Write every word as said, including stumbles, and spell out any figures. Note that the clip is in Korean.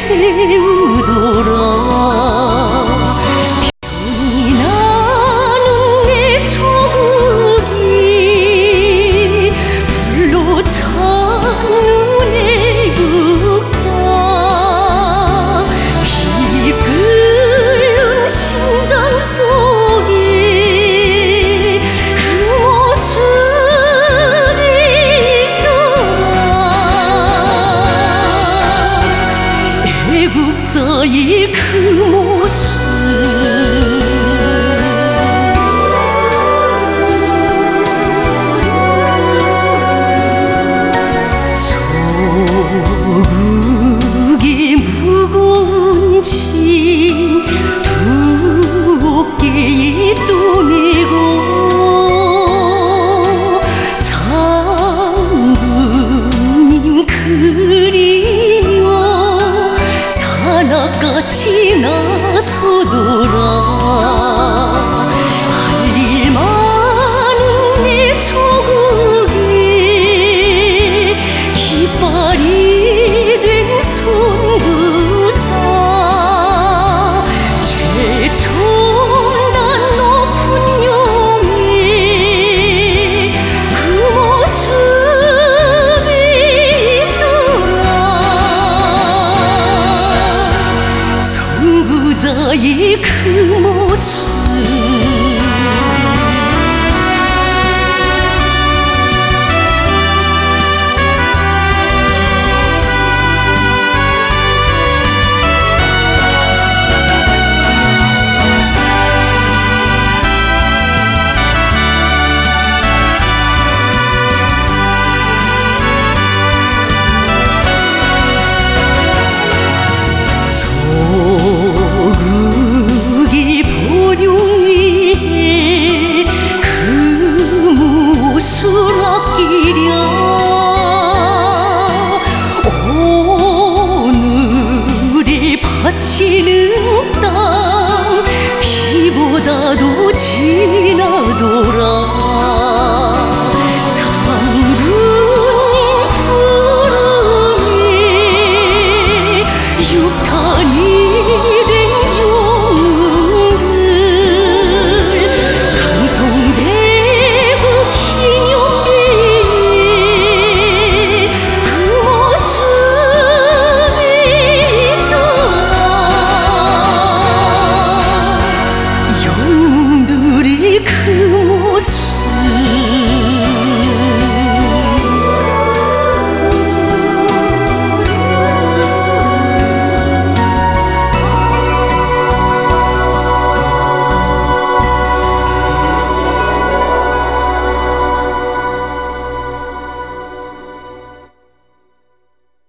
태우더라. 병이 나는 내 조국이 불로 찾는 애국자. 피 끓는 심장 속에 그 모습이 있더라. 애국자의 그 모습. 조국의 무거운 짐 두 어깨에 떠메고 장군님 그리며 산악같이 나서더라. 할 일 많은 내 조국에 깃발이 된 선구자. 최첨단 높은 용에 그 모습이 있더라. 선구자의 그 모습.